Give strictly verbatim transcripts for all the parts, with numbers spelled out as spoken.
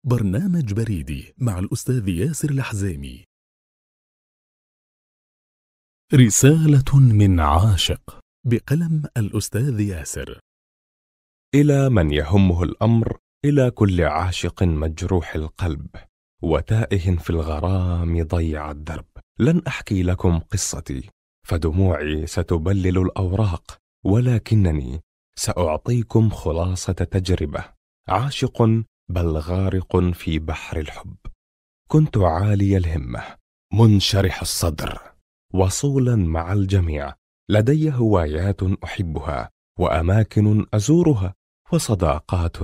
برنامج بريدي مع الأستاذ ياسر الحزيمي. رسالة من عاشق بقلم الأستاذ ياسر. إلى من يهمه الأمر، إلى كل عاشق مجروح القلب وتائه في الغرام ضيع الدرب. لن أحكي لكم قصتي فدموعي ستبلل الأوراق، ولكنني سأعطيكم خلاصة تجربة. عاشق بل غارق في بحر الحب. كنت عالي الهمة، منشرح الصدر، وصولا مع الجميع. لدي هوايات أحبها، وأماكن أزورها، وصداقات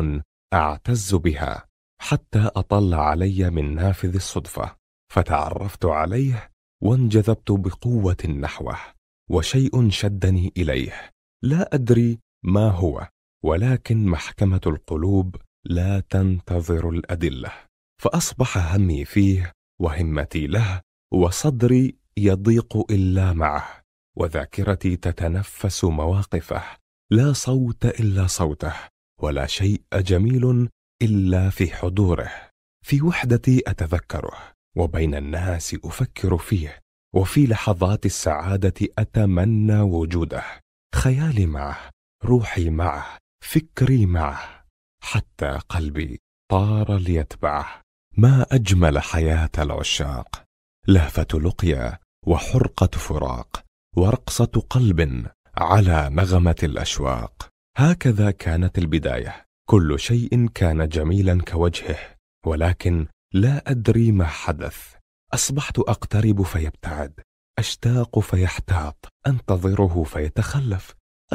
أعتز بها، حتى أطل علي من نافذ الصدفة فتعرفت عليه وانجذبت بقوة نحوه، وشيء شدني إليه لا أدري ما هو، ولكن محكمة القلوب لا تنتظر الأدلة. فأصبح همي فيه وهمتي له، وصدري يضيق إلا معه، وذاكرتي تتنفس مواقفه. لا صوت إلا صوته، ولا شيء جميل إلا في حضوره. في وحدتي أتذكره، وبين الناس أفكر فيه، وفي لحظات السعادة أتمنى وجوده. خيالي معه، روحي معه، فكري معه، حتى قلبي طار ليتبعه. ما أجمل حياة العشاق، لهفة لقيا وحرقة فراق، ورقصة قلب على نغمة الأشواق. هكذا كانت البداية. كل شيء كان جميلا كوجهه، ولكن لا أدري ما حدث. أصبحت أقترب فيبتعد، أشتاق فيحتاط، أنتظره فيتخلف،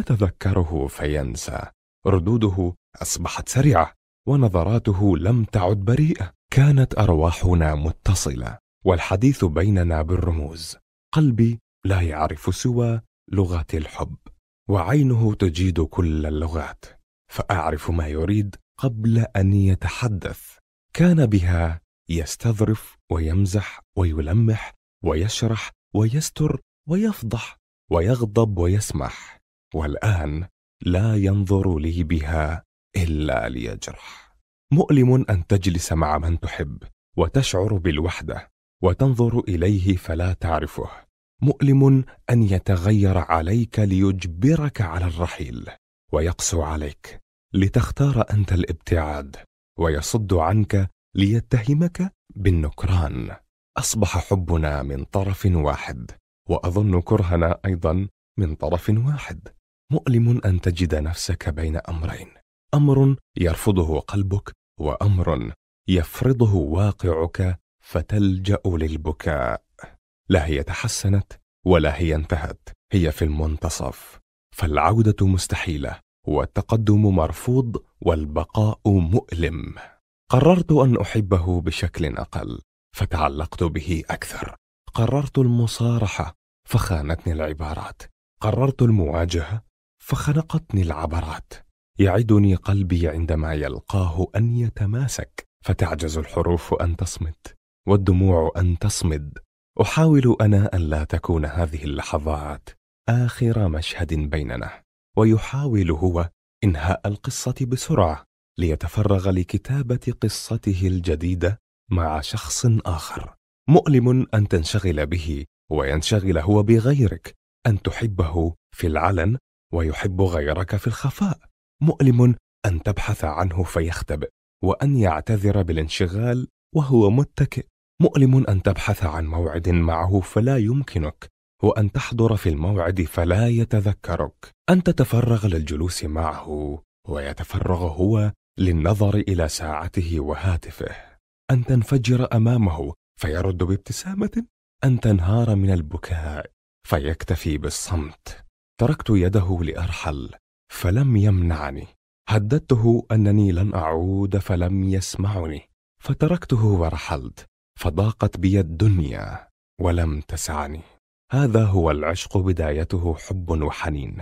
أتذكره فينسى. ردوده أصبحت سريعة، ونظراته لم تعد بريئة. كانت أرواحنا متصلة، والحديث بيننا بالرموز. قلبي لا يعرف سوى لغة الحب، وعينه تجيد كل اللغات، فأعرف ما يريد قبل أن يتحدث. كان بها يستظرف ويمزح ويلمح ويشرح ويستر ويفضح ويغضب ويسمح، والآن لا ينظر لي بها إلا ليجرح. مؤلم أن تجلس مع من تحب وتشعر بالوحدة، وتنظر إليه فلا تعرفه. مؤلم أن يتغير عليك ليجبرك على الرحيل، ويقسو عليك لتختار أنت الابتعاد، ويصد عنك ليتهمك بالنكران. أصبح حبنا من طرف واحد، وأظن كرهنا أيضا من طرف واحد. مؤلم أن تجد نفسك بين أمرين، أمر يرفضه قلبك، وأمر يفرضه واقعك، فتلجأ للبكاء. لا هي تحسنت ولا هي انتهت، هي في المنتصف. فالعودة مستحيلة، والتقدم مرفوض، والبقاء مؤلم. قررت أن أحبه بشكل أقل، فتعلقت به أكثر. قررت المصارحة، فخانتني العبارات. قررت المواجهة، فخنقتني العبرات. يعدني قلبي عندما يلقاه أن يتماسك، فتعجز الحروف أن تصمت، والدموع أن تصمد. أحاول أنا أن لا تكون هذه اللحظات آخر مشهد بيننا، ويحاول هو إنهاء القصة بسرعة ليتفرغ لكتابة قصته الجديدة مع شخص آخر. مؤلم أن تنشغل به وينشغل هو بغيرك، أن تحبه في العلن ويحب غيرك في الخفاء. مؤلم أن تبحث عنه فيختبئ، وأن يعتذر بالانشغال وهو متكئ. مؤلم أن تبحث عن موعد معه فلا يمكنك، وأن تحضر في الموعد فلا يتذكرك. أن تتفرغ للجلوس معه ويتفرغ هو للنظر إلى ساعته وهاتفه. أن تنفجر أمامه فيرد بابتسامة. أن تنهار من البكاء فيكتفي بالصمت. تركت يده لأرحل فلم يمنعني. هددته أنني لن أعود فلم يسمعني، فتركته ورحلت. فضاقت بي الدنيا ولم تسعني. هذا هو العشق، بدايته حب وحنين،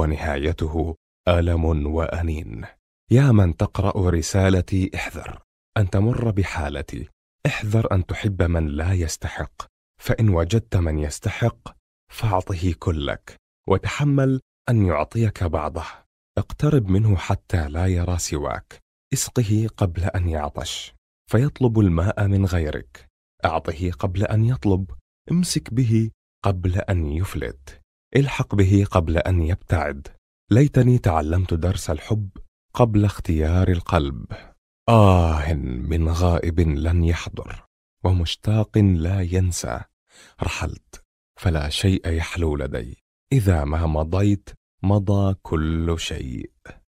ونهايته ألم وأنين. يا من تقرأ رسالتي، احذر أن تمر بحالتي. احذر أن تحب من لا يستحق، فإن وجدت من يستحق فاعطه كلك، وتحمل أن يعطيك بعضه. اقترب منه حتى لا يرى سواك. اسقه قبل أن يعطش. فيطلب الماء من غيرك، أعطه قبل أن يطلب، امسك به قبل أن يفلت، الحق به قبل أن يبتعد. ليتني تعلمت درس الحب قبل اختيار القلب. آه من غائب لن يحضر، ومشتاق لا ينسى. رحلت فلا شيء يحلو لدي، إذا ما مضيت مضى كل شيء.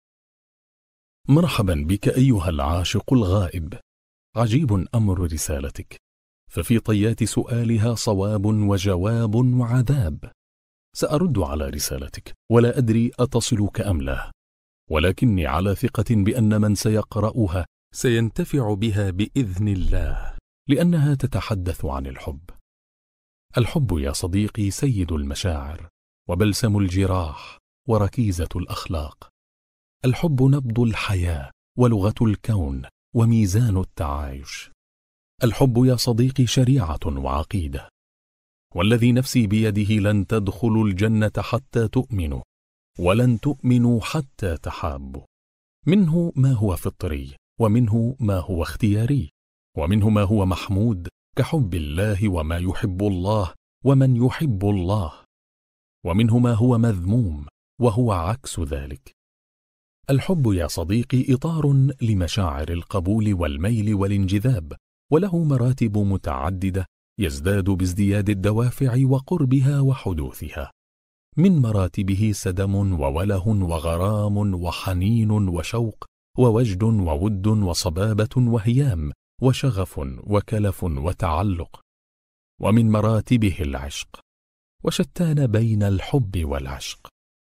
مرحبا بك أيها العاشق الغائب. عجيب أمر رسالتك، ففي طيات سؤالها صواب وجواب وعذاب. سأرد على رسالتك ولا أدري أتصلك أم لا، ولكني على ثقة بأن من سيقرأها سينتفع بها بإذن الله، لأنها تتحدث عن الحب. الحب يا صديقي سيد المشاعر وبلسم الجراح وركيزة الأخلاق. الحب نبض الحياة ولغة الكون وميزان التعايش. الحب يا صديقي شريعة وعقيدة، والذي نفسي بيده لن تدخلوا الجنة حتى تؤمنوا، ولن تؤمنوا حتى تحابوا. منه ما هو فطري، ومنه ما هو اختياري، ومنه ما هو محمود كحب الله وما يحب الله ومن يحب الله، ومنه ما هو مذموم وهو عكس ذلك. الحب يا صديقي إطار لمشاعر القبول والميل والانجذاب، وله مراتب متعددة يزداد بازدياد الدوافع وقربها وحدوثها. من مراتبه سدم ووله وغرام وحنين وشوق ووجد وود وصبابة وهيام وشغف وكلف وتعلق. ومن مراتبه العشق، وشتان بين الحب والعشق.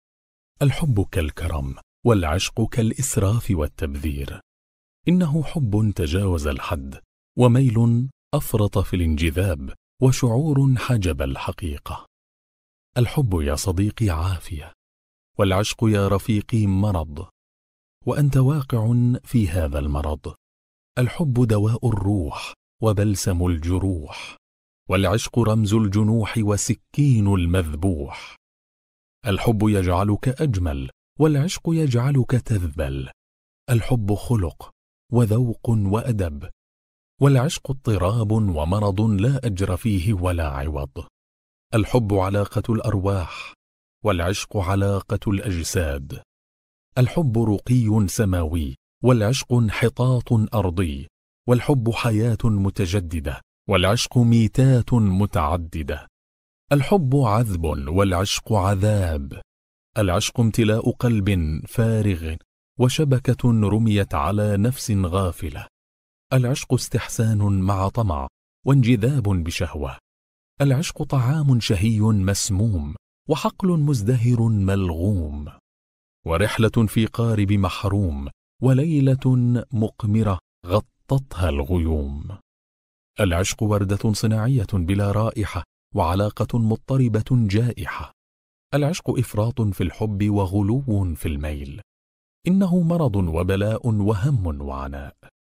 الحب كالكرم، والعشق كالإسراف والتبذير. إنه حب تجاوز الحد، وميل أفرط في الانجذاب، وشعور حجب الحقيقة. الحب يا صديقي عافية، والعشق يا رفيقي مرض، وأنت واقع في هذا المرض. الحب دواء الروح وبلسم الجروح، والعشق رمز الجنوح وسكين المذبوح. الحب يجعلك أجمل، والعشق يجعلك تذبل. الحب خلق وذوق وأدب، والعشق اضطراب ومرض لا أجر فيه ولا عوض. الحب علاقة الأرواح، والعشق علاقة الأجساد. الحب رقي سماوي، والعشق انحطاط أرضي. والحب حياة متجددة، والعشق ميتات متعددة. الحب عذب، والعشق عذاب. العشق امتلاء قلب فارغ، وشبكة رميت على نفس غافلة. العشق استحسان مع طمع، وانجذاب بشهوة. العشق طعام شهي مسموم، وحقل مزدهر ملغوم. ورحلة في قارب محروم، وليلة مقمرة غطتها الغيوم. العشق وردة صناعية بلا رائحة، وعلاقة مضطربة جائحة. العشق إفراط في الحب وغلو في الميل. إنه مرض وبلاء وهم وعناء.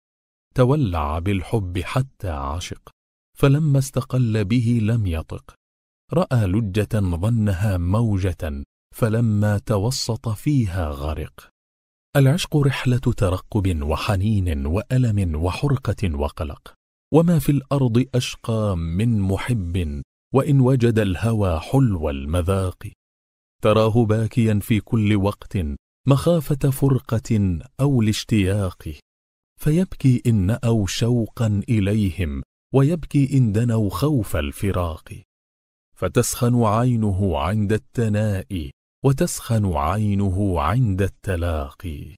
تولع بالحب حتى عشق، فلما استقل به لم يطق. رأى لجة ظنها موجة، فلما توسط فيها غرق. العشق رحلة ترقب وحنين وألم وحرقة وقلق. وما في الأرض أشقى من محب، وإن وجد الهوى حلو المذاق. تراه باكيا في كل وقت، مخافة فرقة أو الاشتياق. فيبكي إن نأوا شوقا إليهم، ويبكي إن دنوا خوف الفراق. فتسخن عينه عند التناء، وتسخن عينه عند التلاقي.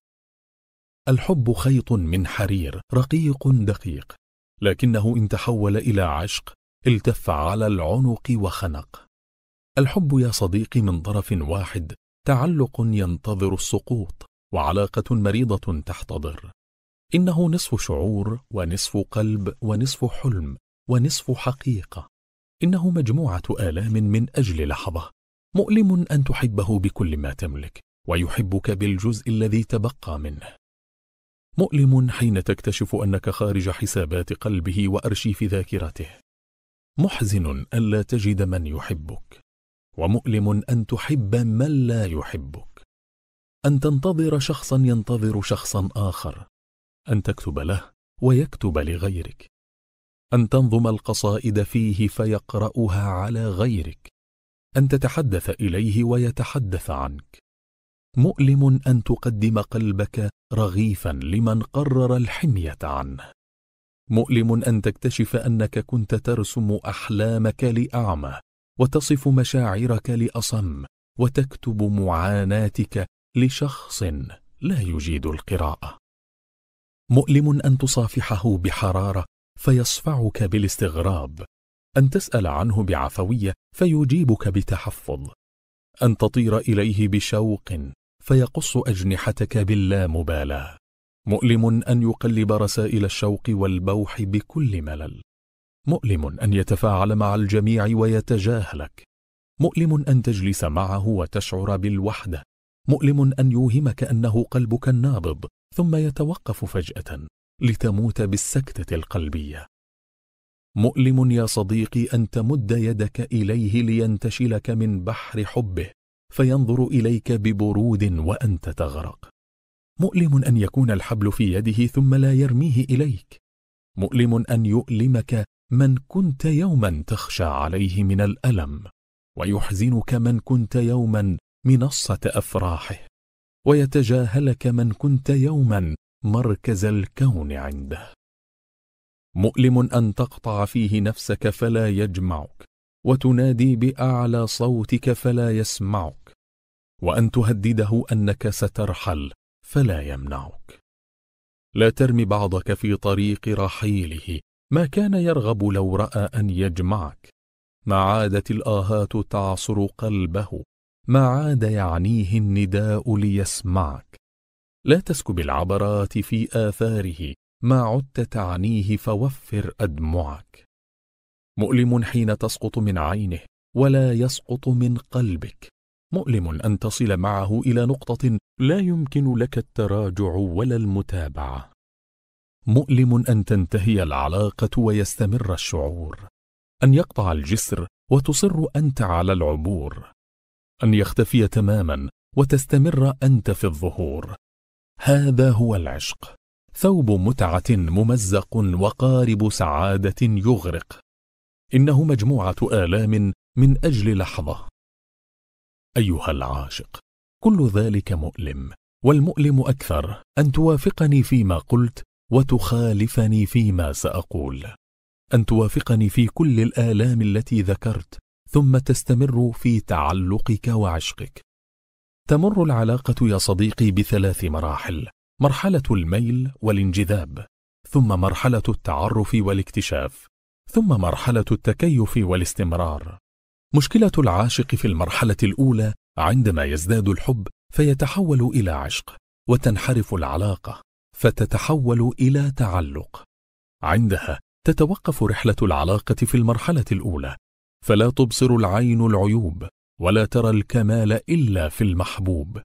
الحب خيط من حرير رقيق دقيق، لكنه إن تحول إلى عشق التف على العنق وخنق. الحب يا صديقي من طرف واحد تعلق ينتظر السقوط، وعلاقة مريضة تحتضر. إنه نصف شعور، ونصف قلب، ونصف حلم، ونصف حقيقة. إنه مجموعة آلام من أجل لحظة. مؤلم أن تحبه بكل ما تملك، ويحبك بالجزء الذي تبقى منه. مؤلم حين تكتشف أنك خارج حسابات قلبه وأرشيف ذاكرته. محزن ألا تجد من يحبك، ومؤلم أن تحب من لا يحبك. أن تنتظر شخصا ينتظر شخصا آخر، أن تكتب له ويكتب لغيرك، أن تنظم القصائد فيه فيقرأها على غيرك، أن تتحدث إليه ويتحدث عنك. مؤلم أن تقدم قلبك رغيفا لمن قرر الحمية عنه. مؤلم أن تكتشف أنك كنت ترسم أحلامك لأعمى، وتصف مشاعرك لأصم، وتكتب معاناتك لشخص لا يجيد القراءة. مؤلم أن تصافحه بحرارة فيصفعك بالاستغراب، أن تسأل عنه بعفوية فيجيبك بتحفظ، أن تطير إليه بشوق فيقص أجنحتك باللامبالاة. مؤلم أن يقلب رسائل الشوق والبوح بكل ملل. مؤلم أن يتفاعل مع الجميع ويتجاهلك. مؤلم أن تجلس معه وتشعر بالوحدة. مؤلم أن يوهمك أنه قلبك النابض ثم يتوقف فجأة لتموت بالسكتة القلبية. مؤلم يا صديقي أن تمد يدك إليه لينتشلك من بحر حبه فينظر إليك ببرود وأنت تغرق. مؤلم أن يكون الحبل في يده ثم لا يرميه إليك. مؤلم أن يؤلمك من كنت يوما تخشى عليه من الألم، ويحزنك من كنت يوما منصة أفراحه، ويتجاهلك من كنت يوما مركز الكون عنده. مؤلم أن تقطع فيه نفسك فلا يجمعك، وتنادي بأعلى صوتك فلا يسمعك، وأن تهدده أنك سترحل فلا يمنعك. لا ترمي بعضك في طريق رحيله، ما كان يرغب لو رأى أن يجمعك. ما عادت الآهات تعصر قلبه، ما عاد يعنيه النداء ليسمعك. لا تسكب العبرات في آثاره، ما عدت تعنيه فوفر أدمعك. مؤلم حين تسقط من عينه ولا يسقط من قلبك. مؤلم أن تصل معه إلى نقطة لا يمكن لك التراجع ولا المتابعة. مؤلم أن تنتهي العلاقة ويستمر الشعور، أن يقطع الجسر وتصر أنت على العبور، أن يختفي تماما وتستمر أنت في الظهور. هذا هو العشق، ثوب متعة ممزق وقارب سعادة يغرق. إنه مجموعة آلام من أجل لحظة. أيها العاشق، كل ذلك مؤلم، والمؤلم أكثر أن توافقني فيما قلت وتخالفني فيما سأقول، أن توافقني في كل الآلام التي ذكرت ثم تستمر في تعلقك وعشقك. تمر العلاقة يا صديقي بثلاث مراحل: مرحلة الميل والانجذاب، ثم مرحلة التعرف والاكتشاف، ثم مرحلة التكيف والاستمرار. مشكلة العاشق في المرحلة الأولى عندما يزداد الحب فيتحول إلى عشق، وتنحرف العلاقة فتتحول إلى تعلق. عندها تتوقف رحلة العلاقة في المرحلة الأولى، فلا تبصر العين العيوب ولا ترى الكمال إلا في المحبوب،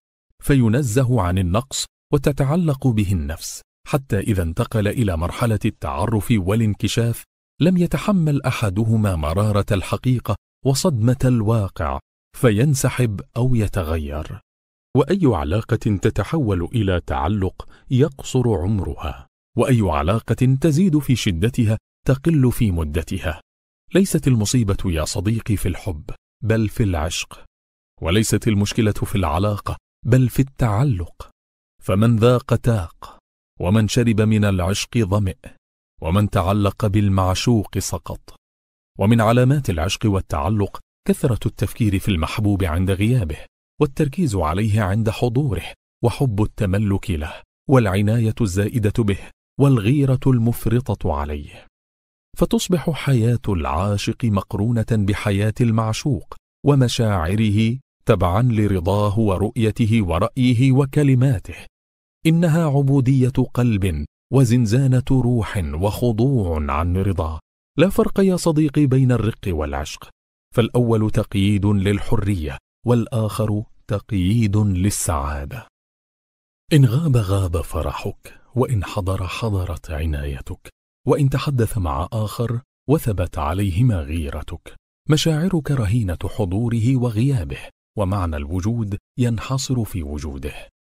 فينزه عن النقص وتتعلق به النفس، حتى إذا انتقل إلى مرحلة التعرف والانكشاف لم يتحمل أحدهما مرارة الحقيقة وصدمة الواقع فينسحب أو يتغير. وأي علاقة تتحول إلى تعلق يقصر عمرها، وأي علاقة تزيد في شدتها تقل في مدتها. ليست المصيبة يا صديقي في الحب بل في العشق، وليست المشكلة في العلاقة بل في التعلق. فمن ذاق تاق، ومن شرب من العشق ظمئ، ومن تعلق بالمعشوق سقط. ومن علامات العشق والتعلق كثرة التفكير في المحبوب عند غيابه، والتركيز عليه عند حضوره، وحب التملك له، والعناية الزائدة به، والغيرة المفرطة عليه. فتصبح حياة العاشق مقرونة بحياة المعشوق ومشاعره تبعا لرضاه ورؤيته ورأيه وكلماته. إنها عبودية قلب وزنزانة روح وخضوع عن رضاه. لا فرق يا صديقي بين الرق والعشق، فالأول تقييد للحرية والآخر تقييد للسعادة. إن غاب غاب فرحك، وإن حضر حضرت عنايتك، وإن تحدث مع آخر وثبت عليهما غيرتك. مشاعرك رهينة حضوره وغيابه، ومعنى الوجود ينحصر في وجوده.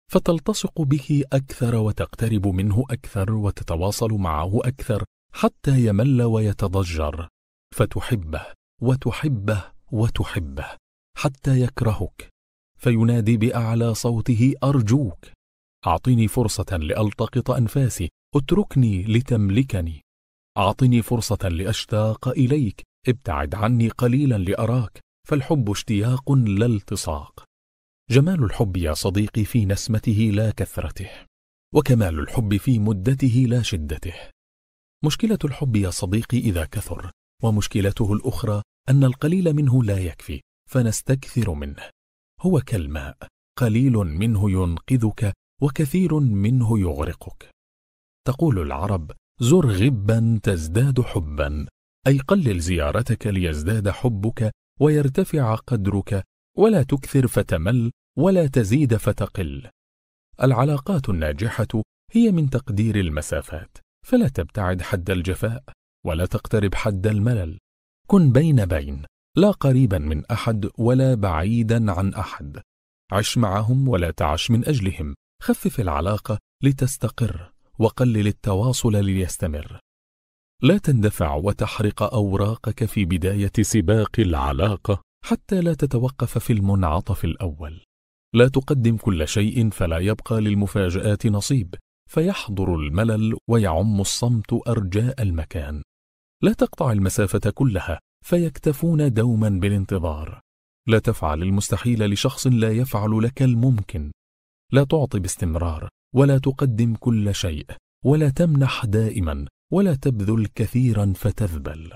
فتلتصق به أكثر وتقترب منه أكثر وتتواصل معه أكثر حتى يمل ويتضجر، فتحبه وتحبه وتحبه حتى يكرهك، فينادي بأعلى صوته: أرجوك أعطني فرصة لألتقط أنفاسي، اتركني لتملكني، أعطني فرصة لأشتاق إليك، ابتعد عني قليلا لأراك، فالحب اشتياق لا التصاق. جمال الحب يا صديقي في نسمته لا كثرته، وكمال الحب في مدته لا شدته. مشكلة الحب يا صديقي إذا كثر، ومشكلته الأخرى أن القليل منه لا يكفي فنستكثر منه. هو كالماء، قليل منه ينقذك وكثير منه يغرقك. تقول العرب: زر غبا تزداد حبا، أي قلل زيارتك ليزداد حبك ويرتفع قدرك، ولا تكثر فتمل ولا تزيد فتقل. العلاقات الناجحة هي من تقدير المسافات، فلا تبتعد حد الجفاء ولا تقترب حد الملل. كن بين بين، لا قريبا من أحد ولا بعيدا عن أحد. عش معهم ولا تعش من أجلهم. خفف العلاقة لتستقر، وقلل التواصل ليستمر. لا تندفع وتحرق أوراقك في بداية سباق العلاقة حتى لا تتوقف في المنعطف الأول. لا تقدم كل شيء فلا يبقى للمفاجآت نصيب، فيحضر الملل ويعم الصمت أرجاء المكان. لا تقطع المسافة كلها فيكتفون دوما بالانتظار. لا تفعل المستحيل لشخص لا يفعل لك الممكن. لا تعطي باستمرار، ولا تقدم كل شيء، ولا تمنح دائما، ولا تبذل كثيرا فتذبل.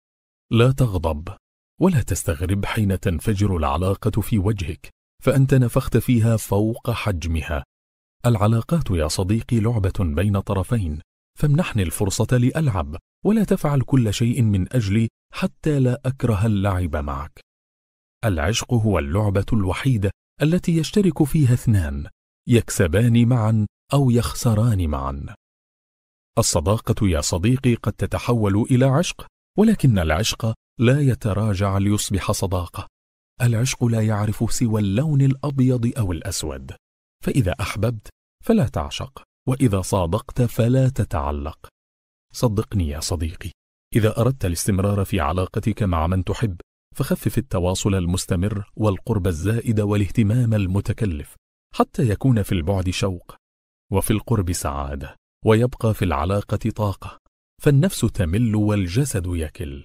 لا تغضب ولا تستغرب حين تنفجر العلاقة في وجهك، فأنت نفخت فيها فوق حجمها. العلاقات يا صديقي لعبة بين طرفين، فامنحني الفرصة لألعب، ولا تفعل كل شيء من أجلي حتى لا أكره اللعب معك. العشق هو اللعبة الوحيدة التي يشترك فيها اثنان، يكسبان معا أو يخسران معا. الصداقة يا صديقي قد تتحول إلى عشق، ولكن العشق لا يتراجع ليصبح صداقة. العشق لا يعرف سوى اللون الأبيض أو الأسود، فإذا أحببت فلا تعشق، وإذا صادقت فلا تتعلق. صدقني يا صديقي، إذا أردت الاستمرار في علاقتك مع من تحب، فخفف التواصل المستمر والقرب الزائد والاهتمام المتكلف، حتى يكون في البعد شوق، وفي القرب سعادة، ويبقى في العلاقة طاقة، فالنفس تمل والجسد يكل.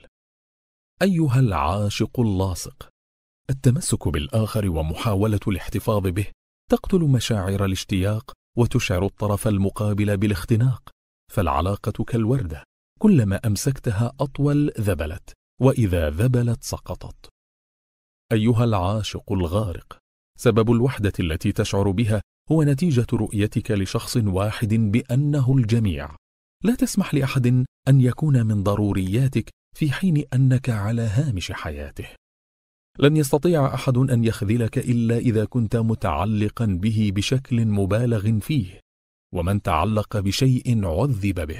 أيها العاشق اللاصق، التمسك بالآخر ومحاولة الاحتفاظ به تقتل مشاعر الاشتياق وتشعر الطرف المقابل بالاختناق، فالعلاقة كالوردة، كلما أمسكتها أطول ذبلت، وإذا ذبلت سقطت. أيها العاشق الغارق، سبب الوحدة التي تشعر بها هو نتيجة رؤيتك لشخص واحد بأنه الجميع. لا تسمح لأحد أن يكون من ضرورياتك في حين أنك على هامش حياته. لن يستطيع أحد أن يخذلك إلا إذا كنت متعلقا به بشكل مبالغ فيه، ومن تعلق بشيء عذب به.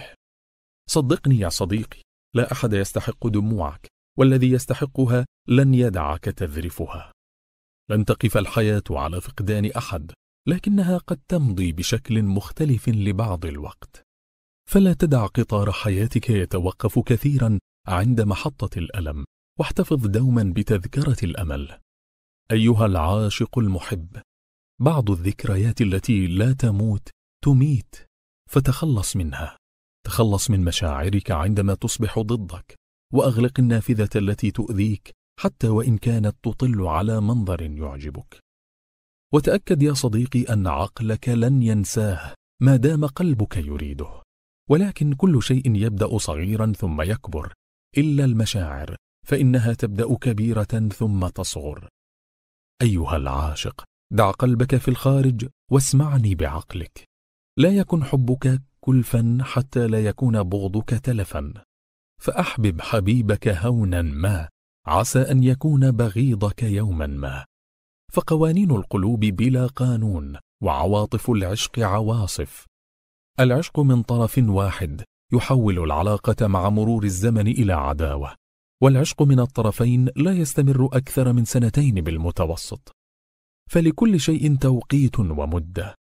صدقني يا صديقي، لا أحد يستحق دموعك، والذي يستحقها لن يدعك تذرفها. لن تقف الحياة على فقدان أحد، لكنها قد تمضي بشكل مختلف لبعض الوقت. فلا تدع قطار حياتك يتوقف كثيرا عند محطة الألم، واحتفظ دوما بتذكرة الأمل. أيها العاشق المحب، بعض الذكريات التي لا تموت تميت، فتخلص منها. تخلص من مشاعرك عندما تصبح ضدك، وأغلق النافذة التي تؤذيك حتى وإن كانت تطل على منظر يعجبك. وتأكد يا صديقي أن عقلك لن ينساه ما دام قلبك يريده، ولكن كل شيء يبدأ صغيرا ثم يكبر، إلا المشاعر فإنها تبدأ كبيرة ثم تصغر. أيها العاشق، دع قلبك في الخارج واسمعني بعقلك. لا يكن حبك كلفا حتى لا يكون بغضك تلفا، فأحبب حبيبك هونا ما، عسى أن يكون بغيضك يوما ما. فقوانين القلوب بلا قانون، وعواطف العشق عواصف. العشق من طرف واحد يحول العلاقة مع مرور الزمن إلى عداوة، والعشق من الطرفين لا يستمر أكثر من سنتين بالمتوسط. فلكل شيء توقيت ومدة،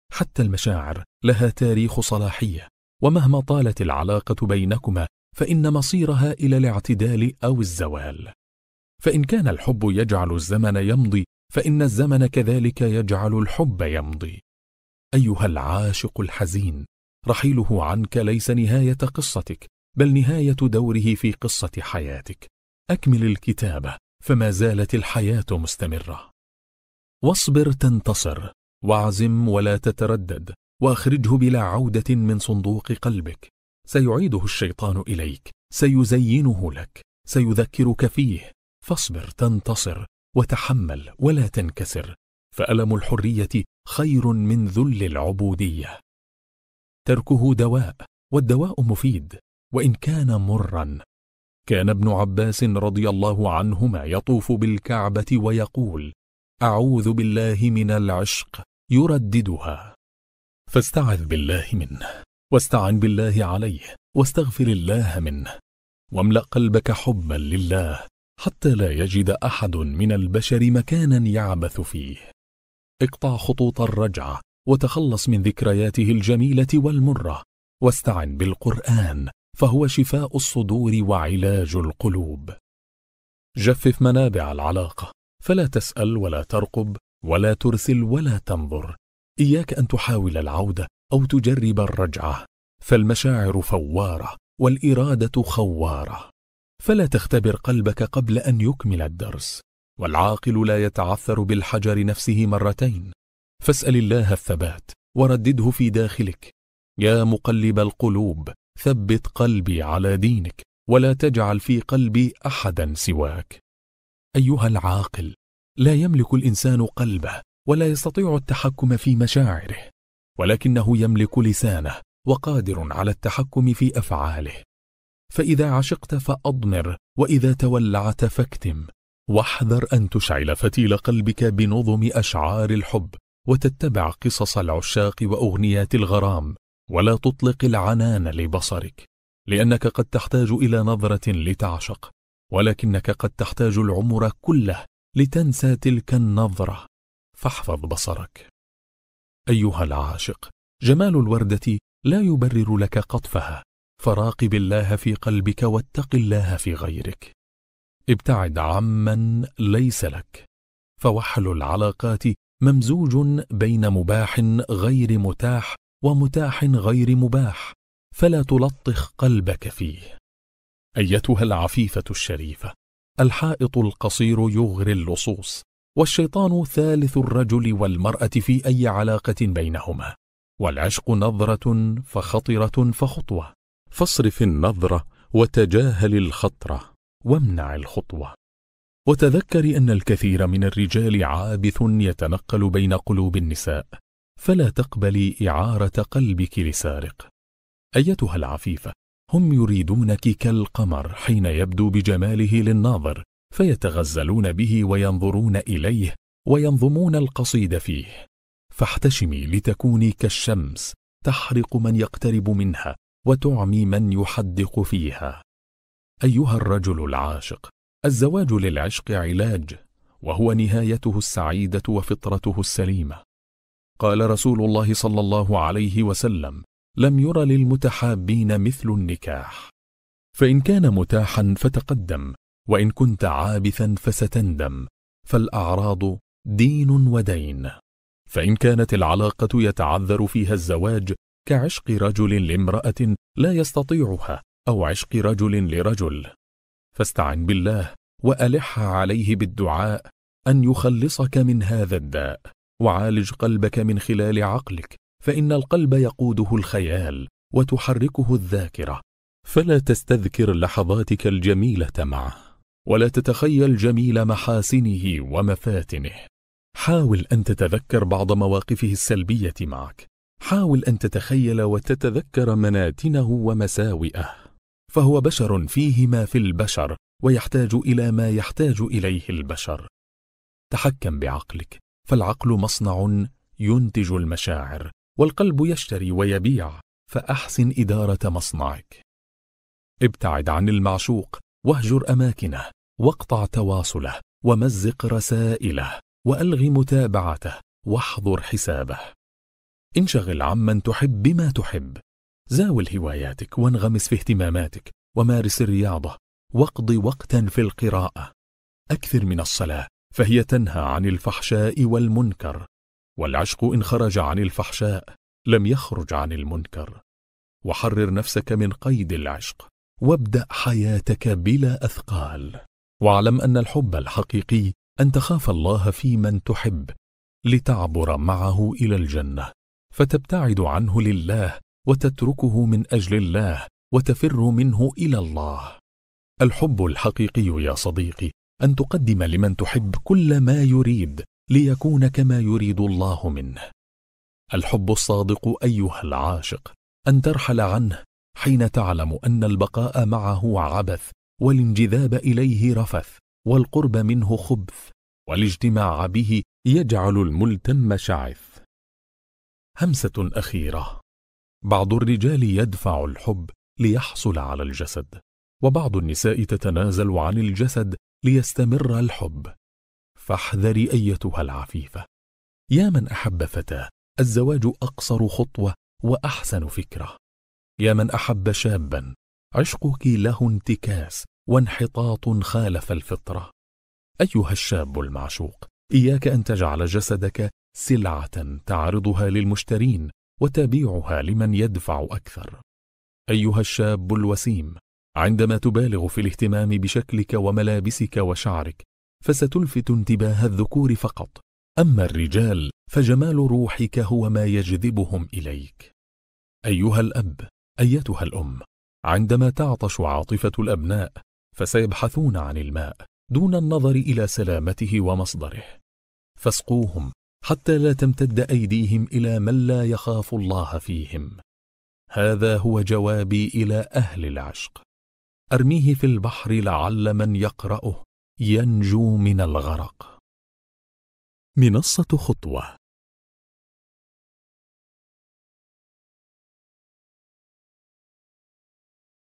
حتى المشاعر لها تاريخ صلاحية، ومهما طالت العلاقة بينكما فإن مصيرها إلى الاعتدال أو الزوال. فإن كان الحب يجعل الزمن يمضي فإن الزمن كذلك يجعل الحب يمضي. أيها العاشق الحزين، رحيله عنك ليس نهاية قصتك، بل نهاية دوره في قصة حياتك. أكمل الكتابة فما زالت الحياة مستمرة. واصبر تنتصر، واعزم ولا تتردد، وأخرجه بلا عودة من صندوق قلبك. سيعيده الشيطان إليك، سيزينه لك، سيذكرك فيه. فاصبر تنتصر، وتحمل ولا تنكسر، فألم الحرية خير من ذل العبودية. تركه دواء، والدواء مفيد وإن كان مرا. كان ابن عباس رضي الله عنهما يطوف بالكعبة ويقول: أعوذ بالله من العشق، يرددها. فاستعذ بالله منه، واستعن بالله عليه، واستغفر الله منه، واملأ قلبك حبا لله حتى لا يجد أحد من البشر مكانا يعبث فيه. اقطع خطوط الرجعة، وتخلص من ذكرياته الجميلة والمرة، واستعن بالقرآن فهو شفاء الصدور وعلاج القلوب. جفف منابع العلاقة، فلا تسأل ولا ترقب ولا ترسل ولا تنظر. إياك أن تحاول العودة أو تجرب الرجعة، فالمشاعر فوارة والإرادة خوارة. فلا تختبر قلبك قبل أن يكمل الدرس، والعاقل لا يتعثر بالحجر نفسه مرتين. فاسأل الله الثبات، وردده في داخلك: يا مقلب القلوب ثبت قلبي على دينك، ولا تجعل في قلبي أحدا سواك. أيها العاقل، لا يملك الإنسان قلبه، ولا يستطيع التحكم في مشاعره، ولكنه يملك لسانه، وقادر على التحكم في أفعاله. فإذا عشقت فأضمر، وإذا تولعت فاكتم. واحذر أن تشعل فتيل قلبك بنظم أشعار الحب، وتتبع قصص العشاق وأغنيات الغرام، ولا تطلق العنان لبصرك، لأنك قد تحتاج إلى نظرة لتعشق، ولكنك قد تحتاج العمر كله لتنسى تلك النظرة. فاحفظ بصرك. أيها العاشق، جمال الوردة لا يبرر لك قطفها، فراقب الله في قلبك واتق الله في غيرك. ابتعد عمن ليس لك، فوحل العلاقات ممزوج بين مباح غير متاح ومتاح غير مباح، فلا تلطخ قلبك فيه. أيتها العفيفة الشريفة، الحائط القصير يغري اللصوص، والشيطان ثالث الرجل والمرأة في أي علاقة بينهما، والعشق نظرة فخطرة فخطوة، فاصرف النظرة وتجاهل الخطرة وامنع الخطوة. وتذكر أن الكثير من الرجال عابث يتنقل بين قلوب النساء، فلا تقبلي إعارة قلبك لسارق. أيتها العفيفة، هم يريدونك كالقمر حين يبدو بجماله للناظر، فيتغزلون به وينظرون إليه وينظمون القصيد فيه. فاحتشمي لتكوني كالشمس، تحرق من يقترب منها وتعمي من يحدق فيها. أيها الرجل العاشق، الزواج للعشق علاج، وهو نهايته السعيدة وفطرته السليمة. قال رسول الله صلى الله عليه وسلم: لم ير للمتحابين مثل النكاح. فإن كان متاحا فتقدم، وإن كنت عابثا فستندم، فالأعراض دين ودين. فإن كانت العلاقة يتعذر فيها الزواج كعشق رجل لامرأة لا يستطيعها، أو عشق رجل لرجل، فاستعن بالله وألح عليه بالدعاء أن يخلصك من هذا الداء، وعالج قلبك من خلال عقلك، فإن القلب يقوده الخيال وتحركه الذاكرة، فلا تستذكر لحظاتك الجميلة معه، ولا تتخيل جميل محاسنه ومفاتنه. حاول أن تتذكر بعض مواقفه السلبية معك، حاول أن تتخيل وتتذكر مناتنه ومساوئه، فهو بشر فيه ما في البشر، ويحتاج إلى ما يحتاج إليه البشر. تحكم بعقلك، فالعقل مصنع ينتج المشاعر، والقلب يشتري ويبيع، فأحسن إدارة مصنعك. ابتعد عن المعشوق، واهجر أماكنه، واقطع تواصله، ومزق رسائله، وألغ متابعته، واحضر حسابه. انشغل عمن تحب بما تحب، زاول هواياتك وانغمس في اهتماماتك، ومارس الرياضة، واقض وقتا في القراءة. أكثر من الصلاة فهي تنهى عن الفحشاء والمنكر، والعشق إن خرج عن الفحشاء لم يخرج عن المنكر. وحرر نفسك من قيد العشق، وابدأ حياتك بلا أثقال. واعلم أن الحب الحقيقي أن تخاف الله في من تحب لتعبر معه إلى الجنة، فتبتعد عنه لله وتتركه من أجل الله وتفر منه إلى الله. الحب الحقيقي يا صديقي أن تقدم لمن تحب كل ما يريد ليكون كما يريد الله منه. الحب الصادق أيها العاشق أن ترحل عنه حين تعلم أن البقاء معه عبث، والانجذاب إليه رفث، والقرب منه خبث، والاجتماع به يجعل الملتم شعث. همسة أخيرة: بعض الرجال يدفع الحب ليحصل على الجسد، وبعض النساء تتنازل عن الجسد ليستمر الحب. فاحذري أيتها العفيفة. يا من أحب فتاة، الزواج أقصر خطوة وأحسن فكرة. يا من أحب شابا، عشقك له انتكاس وانحطاط خالف الفطرة. أيها الشاب المعشوق، إياك أن تجعل جسدك سلعة تعرضها للمشترين وتبيعها لمن يدفع أكثر. أيها الشاب الوسيم، عندما تبالغ في الاهتمام بشكلك وملابسك وشعرك فستلفت انتباه الذكور فقط، أما الرجال فجمال روحك هو ما يجذبهم إليك. أيها الأب، أيتها الأم، عندما تعطش عاطفة الأبناء فسيبحثون عن الماء دون النظر إلى سلامته ومصدره، فاسقوهم حتى لا تمتد أيديهم إلى من لا يخاف الله فيهم. هذا هو جوابي إلى أهل العشق. أرميه في البحر لعل من يقرأه ينجو من الغرق. منصة خطوة